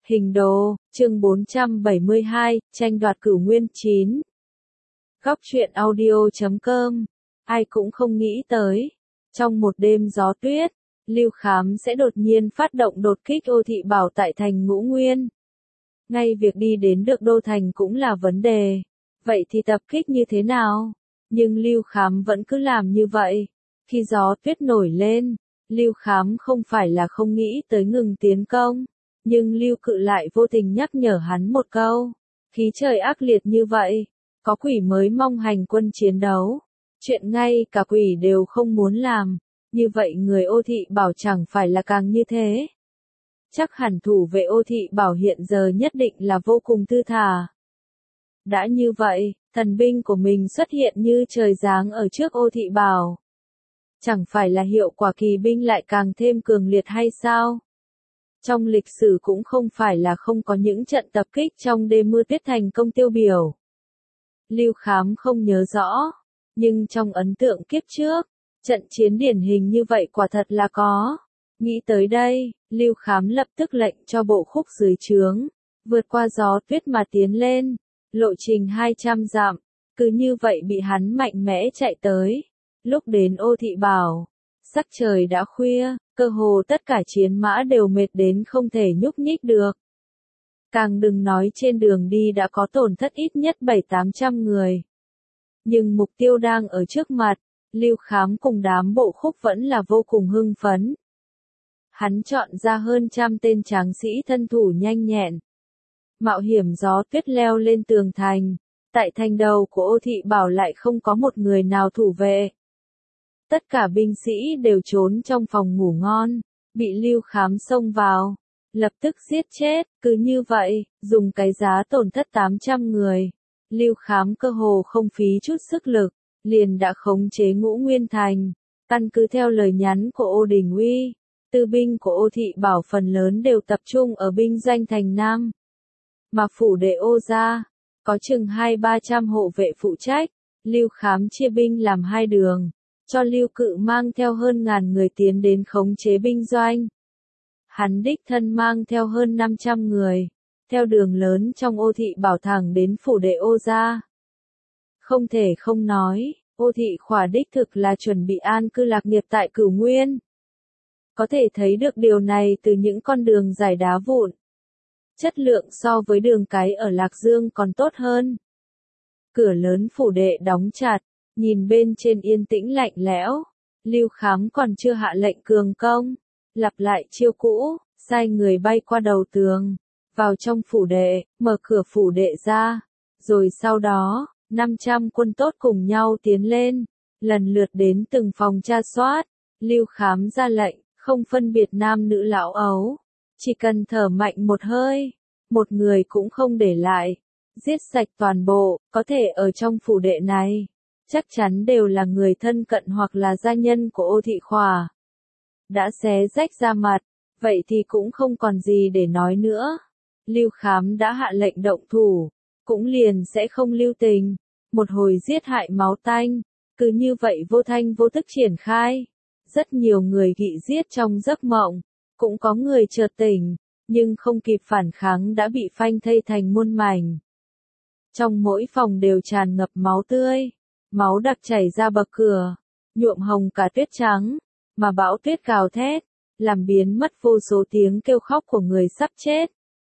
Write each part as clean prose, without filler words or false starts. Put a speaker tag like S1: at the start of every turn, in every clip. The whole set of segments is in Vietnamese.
S1: Hình đồ, chương 472, tranh đoạt cửu nguyên 9. Góc truyện audio.com. Ai cũng không nghĩ tới, trong một đêm gió tuyết, Lưu Khám sẽ đột nhiên phát động đột kích Ô Thị Bảo tại thành Ngũ Nguyên. Ngay việc đi đến được đô thành cũng là vấn đề. Vậy thì tập kích như thế nào? Nhưng Lưu Khám vẫn cứ làm như vậy. Khi gió tuyết nổi lên, Lưu Khám không phải là không nghĩ tới ngừng tiến công. Nhưng Lưu Cự lại vô tình nhắc nhở hắn một câu. Khí trời ác liệt như vậy, có quỷ mới mong hành quân chiến đấu. Chuyện ngay cả quỷ đều không muốn làm. Như vậy người Ô Thị Bảo chẳng phải là càng như thế. Chắc hẳn thủ vệ Ô Thị Bảo hiện giờ nhất định là vô cùng thư thả. Đã như vậy, thần binh của mình xuất hiện như trời giáng ở trước Ô Thị Bảo. Chẳng phải là hiệu quả kỳ binh lại càng thêm cường liệt hay sao? Trong lịch sử cũng không phải là không có những trận tập kích trong đêm mưa tuyết thành công tiêu biểu. Lưu Khám không nhớ rõ, nhưng trong ấn tượng kiếp trước, trận chiến điển hình như vậy quả thật là có. Nghĩ tới đây, Lưu Khám lập tức lệnh cho bộ khúc dưới trướng, vượt qua gió tuyết mà tiến lên, lộ trình 200 dặm, cứ như vậy bị hắn mạnh mẽ chạy tới. Lúc đến Ô Thị Bảo, sắc trời đã khuya, cơ hồ tất cả chiến mã đều mệt đến không thể nhúc nhích được. Càng đừng nói trên đường đi đã có tổn thất ít nhất 700-800 người. Nhưng mục tiêu đang ở trước mặt, Lưu Khám cùng đám bộ khúc vẫn là vô cùng hưng phấn. Hắn chọn ra hơn trăm tên tráng sĩ thân thủ nhanh nhẹn. Mạo hiểm gió tuyết leo lên tường thành, tại thành đầu của Ô Thị Bảo lại không có một người nào thủ vệ. Tất cả binh sĩ đều trốn trong phòng ngủ ngon, bị Lưu Khám xông vào, lập tức giết chết. Cứ như vậy, dùng cái giá tổn thất 800 người, Lưu Khám cơ hồ không phí chút sức lực, liền đã khống chế Ngũ Nguyên thành. Căn cứ theo lời nhắn của Ô Đình Uy, tư binh của Ô Thị Bảo phần lớn đều tập trung ở binh doanh thành Nam. Mà phủ đệ Ô gia, có chừng 200-300 hộ vệ phụ trách. Lưu Khám chia binh làm hai đường, cho Lưu Cự mang theo hơn 1000 người tiến đến khống chế binh doanh. Hắn đích thân mang theo hơn 500 người, theo đường lớn trong Ô Thị Bảo thẳng đến phủ đệ Ô gia. Không thể không nói, Ô Thị Khỏa đích thực là chuẩn bị an cư lạc nghiệp tại Cửu Nguyên. Có thể thấy được điều này từ những con đường giải đá vụn. Chất lượng so với đường cái ở Lạc Dương còn tốt hơn. Cửa lớn phủ đệ đóng chặt, nhìn bên trên yên tĩnh lạnh lẽo. Lưu Khám còn chưa hạ lệnh cường công, lặp lại chiêu cũ, sai người bay qua đầu tường, vào trong phủ đệ, mở cửa phủ đệ ra. Rồi sau đó, 500 quân tốt cùng nhau tiến lên, lần lượt đến từng phòng tra soát. Lưu Khám ra lệnh, không phân biệt nam nữ lão ấu, chỉ cần thở mạnh một hơi, một người cũng không để lại, giết sạch toàn bộ. Có thể ở trong phủ đệ này, chắc chắn đều là người thân cận hoặc là gia nhân của Ô Thị Khỏa. Đã xé rách ra mặt, vậy thì cũng không còn gì để nói nữa. Lưu Khám đã hạ lệnh động thủ, cũng liền sẽ không lưu tình. Một hồi giết hại máu tanh, cứ như vậy vô thanh vô tức triển khai. Rất nhiều người bị giết trong giấc mộng, cũng có người chợt tỉnh, nhưng không kịp phản kháng đã bị phanh thây thành muôn mảnh. Trong mỗi phòng đều tràn ngập máu tươi, máu đặc chảy ra bậc cửa, nhuộm hồng cả tuyết trắng, mà bão tuyết gào thét, làm biến mất vô số tiếng kêu khóc của người sắp chết.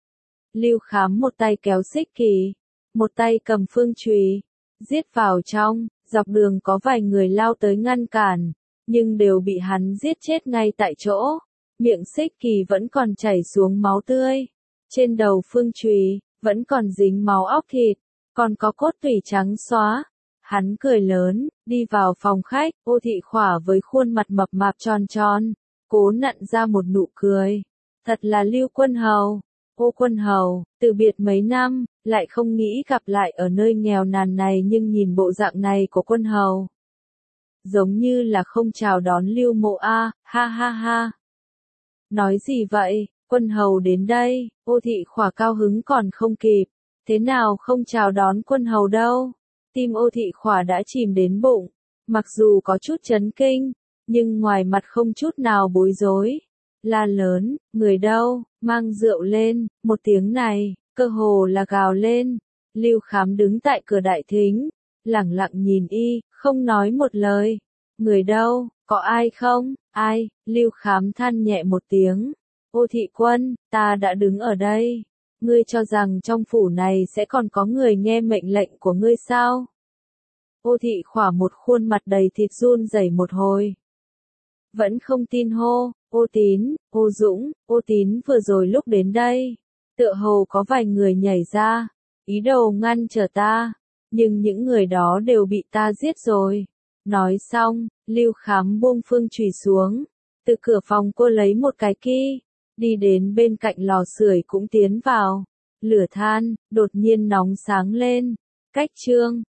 S1: Lưu Khám một tay kéo xích kỳ, một tay cầm phương chùy, giết vào trong. Dọc đường có vài người lao tới ngăn cản, nhưng đều bị hắn giết chết ngay tại chỗ. Miệng xích kỳ vẫn còn chảy xuống máu tươi, trên đầu phương chùy vẫn còn dính máu óc thịt, còn có cốt tủy trắng xóa. Hắn cười lớn, đi vào phòng khách. Ô Thị Khỏa với khuôn mặt mập mạp tròn tròn, cố nặn ra một nụ cười. Thật là Lưu Quân Hầu. Ô Quân Hầu, từ biệt mấy năm, lại không nghĩ gặp lại ở nơi nghèo nàn này, nhưng nhìn bộ dạng này của Quân Hầu, giống như là không chào đón Lưu Mộ a. Ha ha ha. Nói gì vậy? Quân Hầu đến đây. Ô Thị Khỏa cao hứng còn không kịp. Thế nào không chào đón Quân Hầu đâu? Tim Ô Thị Khỏa đã chìm đến bụng. Mặc dù có chút chấn kinh, nhưng ngoài mặt không chút nào bối rối. la lớn, người đâu, mang rượu lên, một tiếng này, cơ hồ là gào lên. Lưu Khám đứng tại cửa đại thính, lẳng lặng nhìn y, không nói một lời. Người đâu, có ai không, ai, Lưu Khám than nhẹ một tiếng. Ô thị quân, ta đã đứng ở đây. Ngươi cho rằng trong phủ này sẽ còn có người nghe mệnh lệnh của ngươi sao? Ô thị khỏa một khuôn mặt đầy thịt run rẩy một hồi. Vẫn không tin hô, ô Tín, ô Dũng, ô Tín vừa rồi lúc đến đây. Tựa hồ có vài người nhảy ra, ý đồ ngăn trở ta, nhưng những người đó đều bị ta giết rồi. Nói xong, Lưu Khám buông phương chùy xuống, từ cửa phòng cô lấy một cái ki, đi đến bên cạnh lò sưởi cũng tiến vào. Lửa than, đột nhiên nóng sáng lên. Cách chương